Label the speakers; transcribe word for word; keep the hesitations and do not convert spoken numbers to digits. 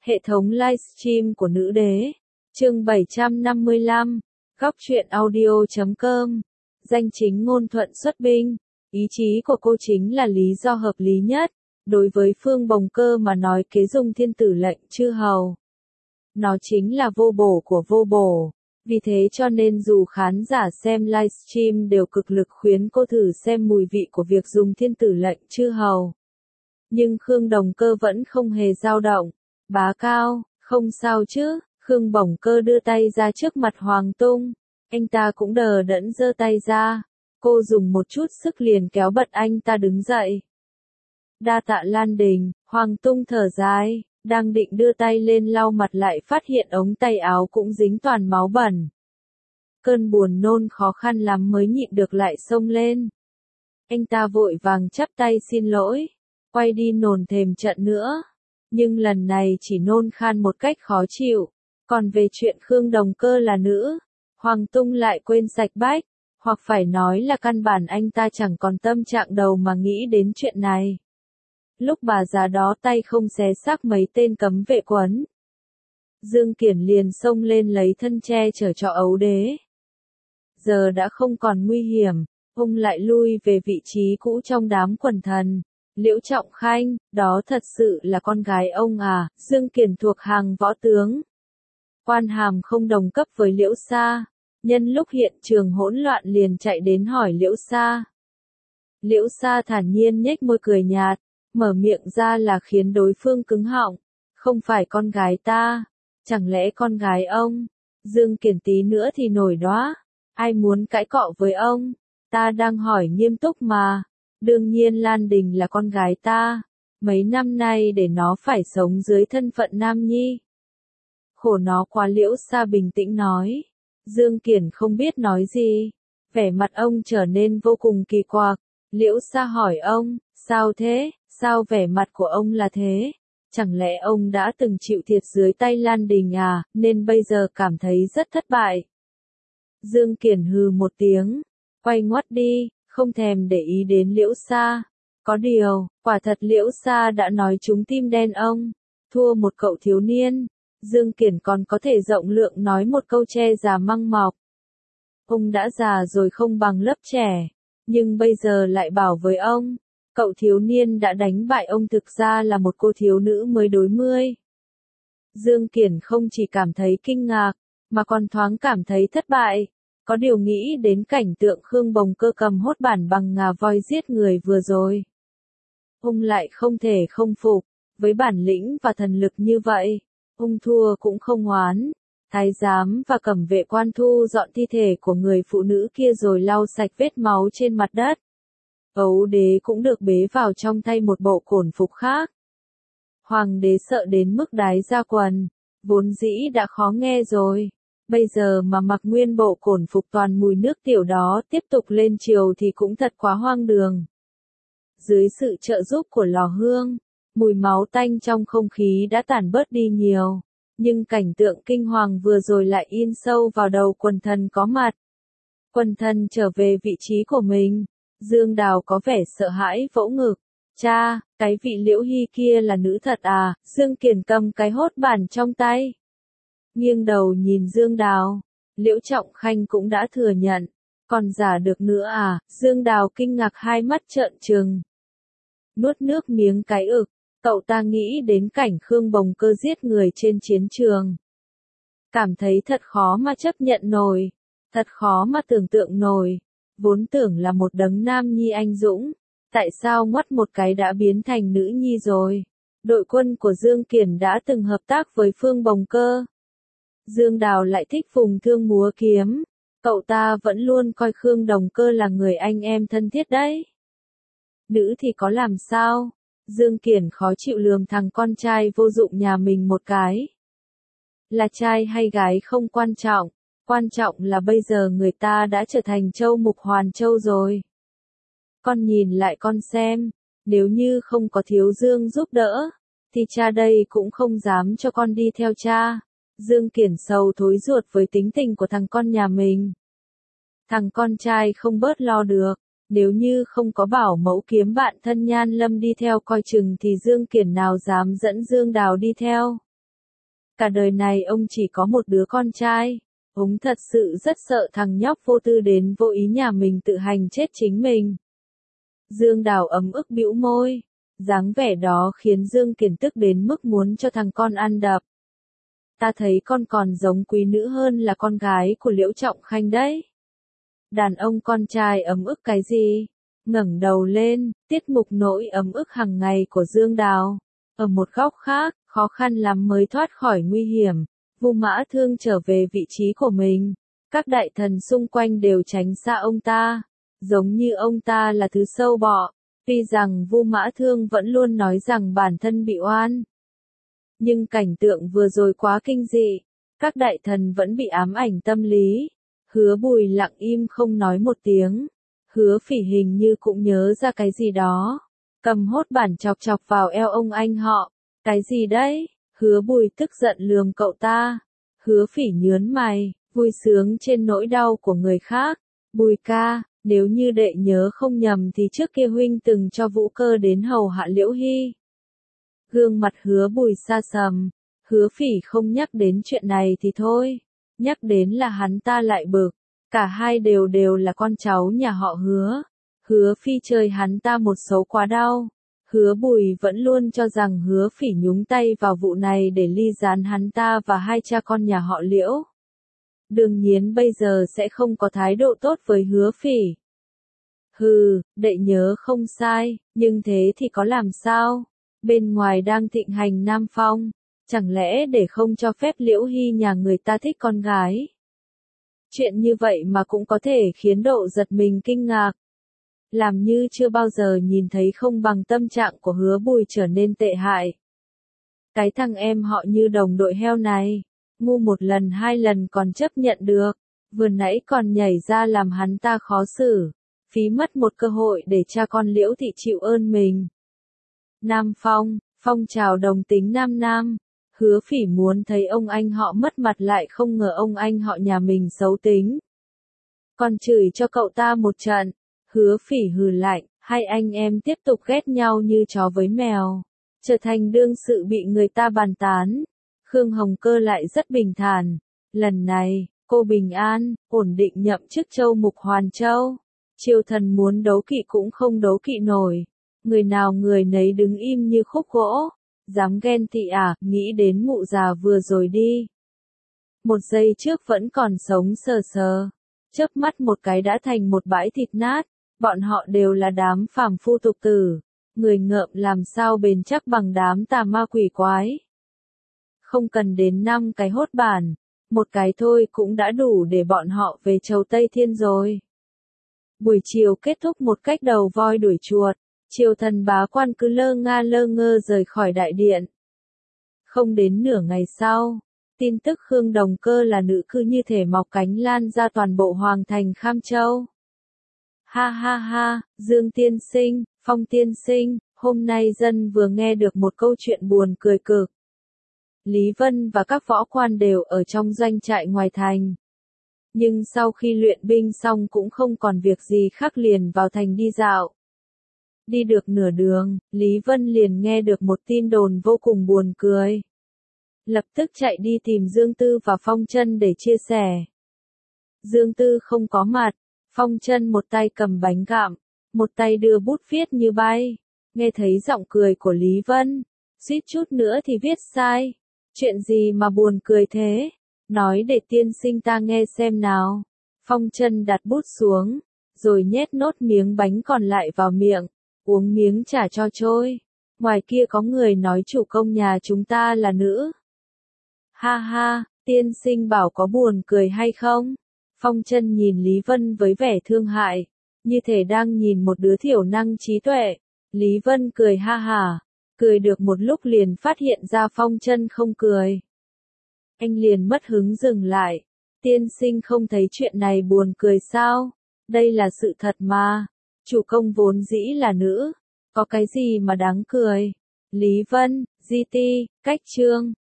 Speaker 1: Hệ thống livestream của nữ đế. Chương bảy trăm năm mươi lăm. Góc truyện audio chấm com. Danh chính ngôn thuận xuất binh. Ý chí của cô chính là lý do hợp lý nhất. Đối với Phương Bồng Cơ mà nói kế dung thiên tử lệnh chư hầu. Nó chính là vô bổ của vô bổ. Vì thế cho nên dù khán giả xem livestream đều cực lực khuyến cô thử xem mùi vị của việc dùng thiên tử lệnh chư hầu. Nhưng Khương Đồng Cơ vẫn không hề dao động. Bá Cao, không sao chứ, Khương Bồng Cơ đưa tay ra trước mặt Hoàng Tung. Anh ta cũng đờ đẫn giơ tay ra. Cô dùng một chút sức liền kéo bật anh ta đứng dậy. Đa tạ Lan Đình, Hoàng Tung thở dài, đang định đưa tay lên lau mặt lại phát hiện ống tay áo cũng dính toàn máu bẩn. Cơn buồn nôn khó khăn lắm mới nhịn được lại xông lên. Anh ta vội vàng chắp tay xin lỗi, quay đi nồn thềm trận nữa. Nhưng lần này chỉ nôn khan một cách khó chịu. Còn về chuyện Khương Đồng Cơ là nữ, Hoàng Tung lại quên sạch bách, hoặc phải nói là căn bản anh ta chẳng còn tâm trạng đầu mà nghĩ đến chuyện này. Lúc bà già đó tay không xé xác mấy tên cấm vệ quấn, Dương Kiển liền xông lên lấy thân che chở cho ấu đế. Giờ đã không còn nguy hiểm, ông lại lui về vị trí cũ trong đám quần thần. Liễu Trọng Khanh, đó thật sự là con gái ông à? Dương Kiển thuộc hàng võ tướng. Quan hàm không đồng cấp với Liễu Sa. Nhân lúc hiện trường hỗn loạn liền chạy đến hỏi Liễu Sa. Liễu Sa thản nhiên nhếch môi cười nhạt, mở miệng ra là khiến đối phương cứng họng. Không phải con gái ta, chẳng lẽ con gái ông? Dương Kiển tí nữa thì nổi đoá. Ai muốn cãi cọ với ông? Ta đang hỏi nghiêm túc mà. Đương nhiên Lan Đình là con gái ta. Mấy năm nay để nó phải sống dưới thân phận nam nhi. Khổ nó quá. Liễu Sa bình tĩnh nói. Dương Kiển không biết nói gì. Vẻ mặt ông trở nên vô cùng kỳ quặc. Liễu Sa hỏi ông, sao thế? Sao vẻ mặt của ông là thế? Chẳng lẽ ông đã từng chịu thiệt dưới tay Lan Đình à, nên bây giờ cảm thấy rất thất bại? Dương Kiển hừ một tiếng, quay ngoắt đi, không thèm để ý đến Liễu Sa. Có điều, quả thật Liễu Sa đã nói trúng tim đen ông. Thua một cậu thiếu niên, Dương Kiển còn có thể rộng lượng nói một câu che già măng mọc. Ông đã già rồi không bằng lớp trẻ, nhưng bây giờ lại bảo với ông, cậu thiếu niên đã đánh bại ông thực ra là một cô thiếu nữ mới đối mươi. Dương Kiển không chỉ cảm thấy kinh ngạc, mà còn thoáng cảm thấy thất bại. Có điều nghĩ đến cảnh tượng Khương Bồng Cơ cầm hốt bản bằng ngà voi giết người vừa rồi. Ông lại không thể không phục, với bản lĩnh và thần lực như vậy, ông thua cũng không oán. Thái giám và cẩm vệ quan thu dọn thi thể của người phụ nữ kia rồi lau sạch vết máu trên mặt đất. Ấu đế cũng được bế vào trong thay một bộ cổn phục khác. Hoàng đế sợ đến mức đái ra quần, vốn dĩ đã khó nghe rồi. Bây giờ mà mặc nguyên bộ cổn phục toàn mùi nước tiểu đó tiếp tục lên triều thì cũng thật quá hoang đường. Dưới sự trợ giúp của lò hương, mùi máu tanh trong không khí đã tản bớt đi nhiều. Nhưng cảnh tượng kinh hoàng vừa rồi lại in sâu vào đầu quần thần có mặt. Quần thần trở về vị trí của mình. Dương Đào có vẻ sợ hãi vỗ ngực. Cha, cái vị Liễu Hy kia là nữ thật à? Dương Kiển cầm cái hốt bản trong tay, nghiêng đầu nhìn Dương Đào. Liễu Trọng Khanh cũng đã thừa nhận. Còn giả được nữa à? Dương Đào kinh ngạc hai mắt trợn trừng. Nuốt nước miếng cái ực. Cậu ta nghĩ đến cảnh Khương Bồng Cơ giết người trên chiến trường. Cảm thấy thật khó mà chấp nhận nổi. Thật khó mà tưởng tượng nổi. Vốn tưởng là một đấng nam nhi anh dũng. Tại sao ngoắt một cái đã biến thành nữ nhi rồi? Đội quân của Dương Kiển đã từng hợp tác với Phương Bồng Cơ. Dương Đào lại thích phùng thương múa kiếm. Cậu ta vẫn luôn coi Khương Đồng Cơ là người anh em thân thiết đấy. Nữ thì có làm sao? Dương Kiển khó chịu lườm thằng con trai vô dụng nhà mình một cái. Là trai hay gái không quan trọng. Quan trọng là bây giờ người ta đã trở thành Châu Mục Hoàn Châu rồi. Con nhìn lại con xem, nếu như không có Thiếu Dương giúp đỡ, thì cha đây cũng không dám cho con đi theo cha. Dương Kiển sầu thối ruột với tính tình của thằng con nhà mình. Thằng con trai không bớt lo được, nếu như không có bảo mẫu kiếm bạn thân Nhan Lâm đi theo coi chừng thì Dương Kiển nào dám dẫn Dương Đào đi theo. Cả đời này ông chỉ có một đứa con trai. Ông thật sự rất sợ thằng nhóc vô tư đến vô ý nhà mình tự hành chết chính mình. Dương Đào ấm ức bĩu môi. Dáng vẻ đó khiến Dương Kiền tức đến mức muốn cho thằng con ăn đập. Ta thấy con còn giống quý nữ hơn là con gái của Liễu Trọng Khanh đấy. Đàn ông con trai ấm ức cái gì? Ngẩng đầu lên, tiết mục nỗi ấm ức hàng ngày của Dương Đào. Ở một góc khác, khó khăn lắm mới thoát khỏi nguy hiểm. Vu Mã Thương trở về vị trí của mình. Các đại thần xung quanh đều tránh xa ông ta. Giống như ông ta là thứ sâu bọ. Tuy rằng Vu Mã Thương vẫn luôn nói rằng bản thân bị oan. Nhưng cảnh tượng vừa rồi quá kinh dị. Các đại thần vẫn bị ám ảnh tâm lý. Hứa Bùi lặng im không nói một tiếng. Hứa Phỉ hình như cũng nhớ ra cái gì đó. Cầm hốt bản chọc chọc vào eo ông anh họ. Cái gì đấy? Hứa Bùi tức giận lườm cậu ta. Hứa Phỉ nhớn mày, vui sướng trên nỗi đau của người khác. Bùi ca, nếu như đệ nhớ không nhầm thì trước kia huynh từng cho Vũ Cơ đến hầu hạ Liễu Hy. Gương mặt Hứa Bùi xa sầm. Hứa Phỉ không nhắc đến chuyện này thì thôi. Nhắc đến là hắn ta lại bực. Cả hai đều đều là con cháu nhà họ Hứa. Hứa Phi chơi hắn ta một số quá đau. Hứa Bùi vẫn luôn cho rằng Hứa Phỉ nhúng tay vào vụ này để ly gián hắn ta và hai cha con nhà họ Liễu. Đương nhiên bây giờ sẽ không có thái độ tốt với Hứa Phỉ. Hừ, đệ nhớ không sai, nhưng thế thì có làm sao? Bên ngoài đang thịnh hành Nam Phong, chẳng lẽ để không cho phép Liễu Hy nhà người ta thích con gái? Chuyện như vậy mà cũng có thể khiến Độ giật mình kinh ngạc. Làm như chưa bao giờ nhìn thấy không bằng tâm trạng của Hứa Bùi trở nên tệ hại. Cái thằng em họ như đồng đội heo này, ngu một lần hai lần còn chấp nhận được, vừa nãy còn nhảy ra làm hắn ta khó xử, phí mất một cơ hội để cha con Liễu Thị chịu ơn mình. Nam Phong, phong trào đồng tính nam nam. Hứa Phỉ muốn thấy ông anh họ mất mặt lại không ngờ ông anh họ nhà mình xấu tính. Còn chửi cho cậu ta một trận. Hứa Phỉ hừ lạnh, hai anh em tiếp tục ghét nhau như chó với mèo. Trở thành đương sự bị người ta bàn tán. Khương Hồng Cơ lại rất bình thản. Lần này, cô bình an, ổn định nhậm chức Châu Mục Hoàn Châu. Triều thần muốn đấu kỵ cũng không đấu kỵ nổi. Người nào người nấy đứng im như khúc gỗ. Dám ghen tị à, nghĩ đến mụ già vừa rồi đi. Một giây trước vẫn còn sống sờ sờ. Chớp mắt một cái đã thành một bãi thịt nát. Bọn họ đều là đám phàm phu tục tử. Người ngợm làm sao bền chắc bằng đám tà ma quỷ quái. Không cần đến năm cái hốt bản. Một cái thôi cũng đã đủ để bọn họ về Châu Tây Thiên rồi. Buổi chiều kết thúc một cách đầu voi đuổi chuột. Triều thần bá quan cứ lơ nga lơ ngơ rời khỏi đại điện. Không đến nửa ngày sau, tin tức Khương Đồng Cơ là nữ cư như thể mọc cánh lan ra toàn bộ hoàng thành Kham Châu. Ha ha ha, Dương tiên sinh, Phong tiên sinh, hôm nay dân vừa nghe được một câu chuyện buồn cười cực. Lý Vân và các võ quan đều ở trong doanh trại ngoài thành. Nhưng sau khi luyện binh xong cũng không còn việc gì khác liền vào thành đi dạo. Đi được nửa đường, Lý Vân liền nghe được một tin đồn vô cùng buồn cười. Lập tức chạy đi tìm Dương Tư và Phong Chân để chia sẻ. Dương Tư không có mặt, Phong Chân một tay cầm bánh gặm, một tay đưa bút viết như bay. Nghe thấy giọng cười của Lý Vân, suýt chút nữa thì viết sai. Chuyện gì mà buồn cười thế? Nói để tiên sinh ta nghe xem nào. Phong Chân đặt bút xuống, rồi nhét nốt miếng bánh còn lại vào miệng. Uống miếng trà cho trôi. Ngoài kia có người nói chủ công nhà chúng ta là nữ. Ha ha, tiên sinh bảo có buồn cười hay không? Phong Chân nhìn Lý Vân với vẻ thương hại, như thể đang nhìn một đứa thiểu năng trí tuệ. Lý Vân cười ha hả, cười được một lúc liền phát hiện ra Phong Chân không cười. Anh liền mất hứng dừng lại. Tiên sinh không thấy chuyện này buồn cười sao? Đây là sự thật mà. Chủ công vốn dĩ là nữ, có cái gì mà đáng cười? Lý Vân, Di Ti, Cách Trương,